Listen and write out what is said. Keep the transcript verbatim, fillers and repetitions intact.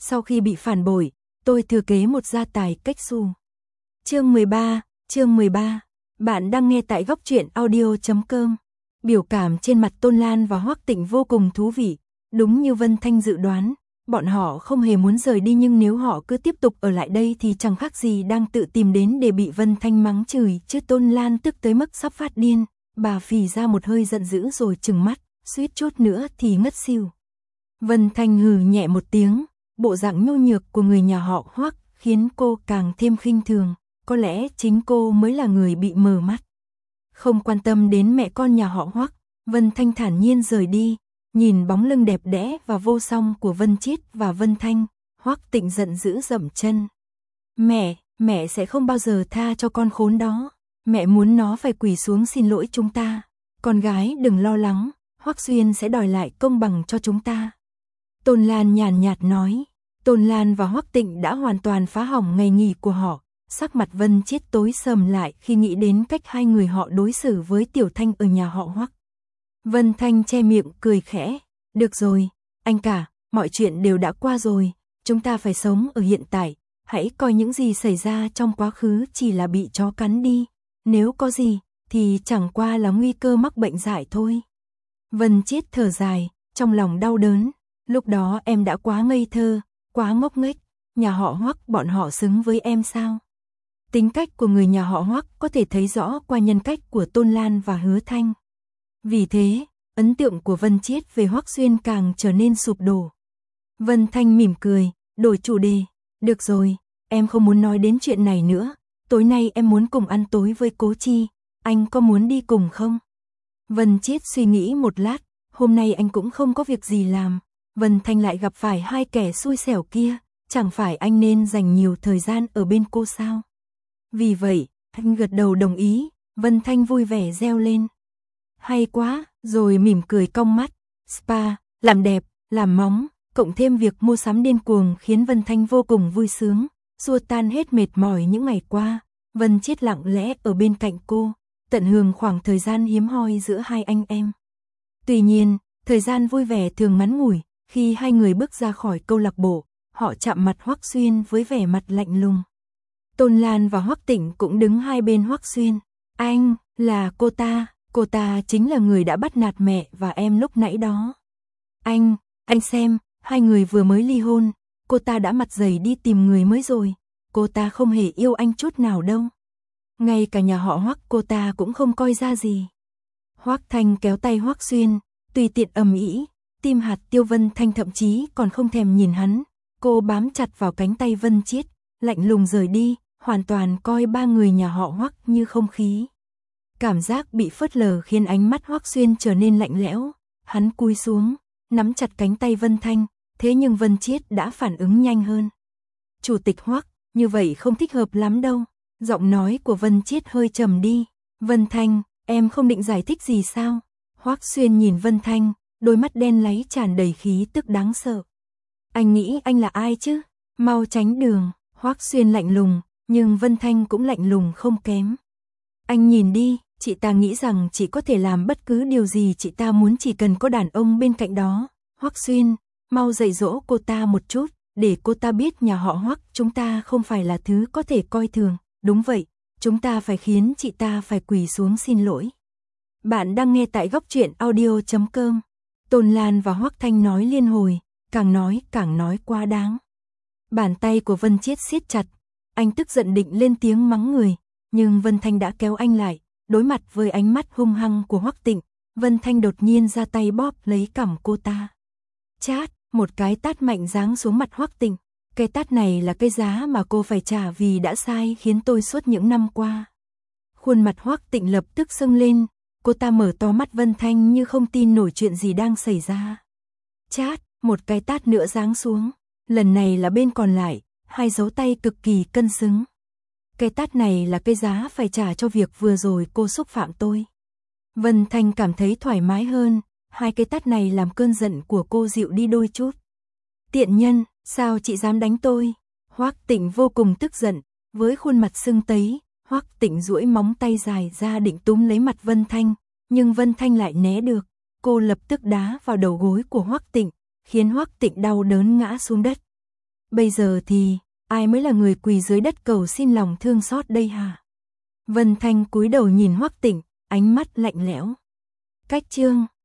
Sau khi bị phản bội, tôi thừa kế một gia tài cách xù. Chương mười ba, chương mười ba. Bạn đang nghe tại góc truyện audio chấm com. Biểu cảm trên mặt Tôn Lan và Hoắc Tịnh vô cùng thú vị. Đúng như Vân Thanh dự đoán, bọn họ không hề muốn rời đi, nhưng nếu họ cứ tiếp tục ở lại đây thì chẳng khác gì đang tự tìm đến để bị Vân Thanh mắng chửi, chứ Tôn Lan tức tới mức sắp phát điên. Bà phì ra một hơi giận dữ rồi trừng mắt, suýt chút nữa thì ngất xỉu. Vân Thanh hừ nhẹ một tiếng, bộ dạng nhu nhược của người nhà họ Hoắc khiến cô càng thêm khinh thường, có lẽ chính cô mới là người bị mờ mắt. Không quan tâm đến mẹ con nhà họ Hoắc, Vân Thanh thản nhiên rời đi, nhìn bóng lưng đẹp đẽ và vô song của Vân Chiết và Vân Thanh, Hoắc Tịnh giận dữ dậm chân. Mẹ, mẹ sẽ không bao giờ tha cho con khốn đó, mẹ muốn nó phải quỳ xuống xin lỗi chúng ta. Con gái đừng lo lắng, Hoắc Xuyên sẽ đòi lại công bằng cho chúng ta. Tôn Lan nhàn nhạt nói. Tôn Lan và Hoắc Tịnh đã hoàn toàn phá hỏng ngày nghỉ của họ, sắc mặt Vân Chiết tối sầm lại khi nghĩ đến cách hai người họ đối xử với Tiểu Thanh ở nhà họ Hoắc. Vân Thanh che miệng cười khẽ, được rồi, anh cả, mọi chuyện đều đã qua rồi, chúng ta phải sống ở hiện tại, hãy coi những gì xảy ra trong quá khứ chỉ là bị chó cắn đi, nếu có gì, thì chẳng qua là nguy cơ mắc bệnh dại thôi. Vân Chiết thở dài, trong lòng đau đớn, lúc đó em đã quá ngây thơ, quá ngốc nghếch, nhà họ Hoắc bọn họ xứng với em sao? Tính cách của người nhà họ Hoắc có thể thấy rõ qua nhân cách của Tôn Lan và Hứa Thanh. Vì thế, ấn tượng của Vân Chiết về Hoắc Xuyên càng trở nên sụp đổ. Vân Thanh mỉm cười, đổi chủ đề, được rồi, em không muốn nói đến chuyện này nữa, tối nay em muốn cùng ăn tối với Cố Chi, anh có muốn đi cùng không? Vân Chiết suy nghĩ một lát, hôm nay anh cũng không có việc gì làm, Vân Thanh lại gặp phải hai kẻ xui xẻo kia, chẳng phải anh nên dành nhiều thời gian ở bên cô sao? Vì vậy, anh gật đầu đồng ý, Vân Thanh vui vẻ reo lên. Hay quá, rồi mỉm cười cong mắt, spa, làm đẹp, làm móng, cộng thêm việc mua sắm điên cuồng khiến Vân Thanh vô cùng vui sướng, xua tan hết mệt mỏi những ngày qua. Vân Chiết lặng lẽ ở bên cạnh cô, tận hưởng khoảng thời gian hiếm hoi giữa hai anh em. Tuy nhiên, thời gian vui vẻ thường ngắn ngủi, khi hai người bước ra khỏi câu lạc bộ, họ chạm mặt Hoắc Xuyên với vẻ mặt lạnh lùng. Tôn Lan và Hoắc Tịnh cũng đứng hai bên Hoắc Xuyên. Anh, là cô ta, cô ta chính là người đã bắt nạt mẹ và em lúc nãy đó. Anh, anh xem, hai người vừa mới ly hôn, cô ta đã mặt dày đi tìm người mới rồi, cô ta không hề yêu anh chút nào đâu. Ngay cả nhà họ Hoắc cô ta cũng không coi ra gì. Hoắc Thanh kéo tay Hoắc Xuyên, tùy tiện ầm ĩ, tim hạt tiêu. Vân Thanh thậm chí còn không thèm nhìn hắn, cô bám chặt vào cánh tay Vân Chiết, lạnh lùng rời đi, hoàn toàn coi ba người nhà họ Hoắc như không khí. Cảm giác bị phớt lờ khiến ánh mắt Hoắc Xuyên trở nên lạnh lẽo, hắn cúi xuống, nắm chặt cánh tay Vân Thanh, thế nhưng Vân Chiết đã phản ứng nhanh hơn. Chủ tịch Hoắc, như vậy không thích hợp lắm đâu. Giọng nói của Vân Chiết hơi trầm đi. Vân Thanh, em không định giải thích gì sao? Hoắc Xuyên nhìn Vân Thanh, đôi mắt đen láy tràn đầy khí tức đáng sợ. Anh nghĩ anh là ai chứ? Mau tránh đường. Hoắc Xuyên lạnh lùng, nhưng Vân Thanh cũng lạnh lùng không kém. Anh nhìn đi, chị ta nghĩ rằng chị có thể làm bất cứ điều gì chị ta muốn chỉ cần có đàn ông bên cạnh đó. Hoắc Xuyên, mau dạy dỗ cô ta một chút, để cô ta biết nhà họ Hoắc chúng ta không phải là thứ có thể coi thường. Đúng vậy, chúng ta phải khiến chị ta phải quỳ xuống xin lỗi. Bạn đang nghe tại góc truyện audio chấm com. Tôn Lan và Hoắc Thanh nói liên hồi, càng nói càng nói quá đáng. Bàn tay của Vân Chiết siết chặt, anh tức giận định lên tiếng mắng người, nhưng Vân Thanh đã kéo anh lại, đối mặt với ánh mắt hung hăng của Hoắc Tịnh, Vân Thanh đột nhiên ra tay bóp lấy cằm cô ta. Chát, một cái tát mạnh giáng xuống mặt Hoắc Tịnh. Cái tát này là cái giá mà cô phải trả vì đã sai khiến tôi suốt những năm qua. Khuôn mặt Hoắc Tịnh lập tức sưng lên, cô ta mở to mắt Vân Thanh như không tin nổi chuyện gì đang xảy ra. Chát, một cái tát nữa giáng xuống, lần này là bên còn lại, hai dấu tay cực kỳ cân xứng. Cái tát này là cái giá phải trả cho việc vừa rồi cô xúc phạm tôi. Vân Thanh cảm thấy thoải mái hơn, hai cái tát này làm cơn giận của cô dịu đi đôi chút. Tiện nhân, sao chị dám đánh tôi? Hoắc Tịnh vô cùng tức giận, với khuôn mặt sưng tấy, Hoắc Tịnh duỗi móng tay dài ra định túm lấy mặt Vân Thanh, nhưng Vân Thanh lại né được, cô lập tức đá vào đầu gối của Hoắc Tịnh, khiến Hoắc Tịnh đau đớn ngã xuống đất. Bây giờ thì, ai mới là người quỳ dưới đất cầu xin lòng thương xót đây hả? Vân Thanh cúi đầu nhìn Hoắc Tịnh, ánh mắt lạnh lẽo. Cách chương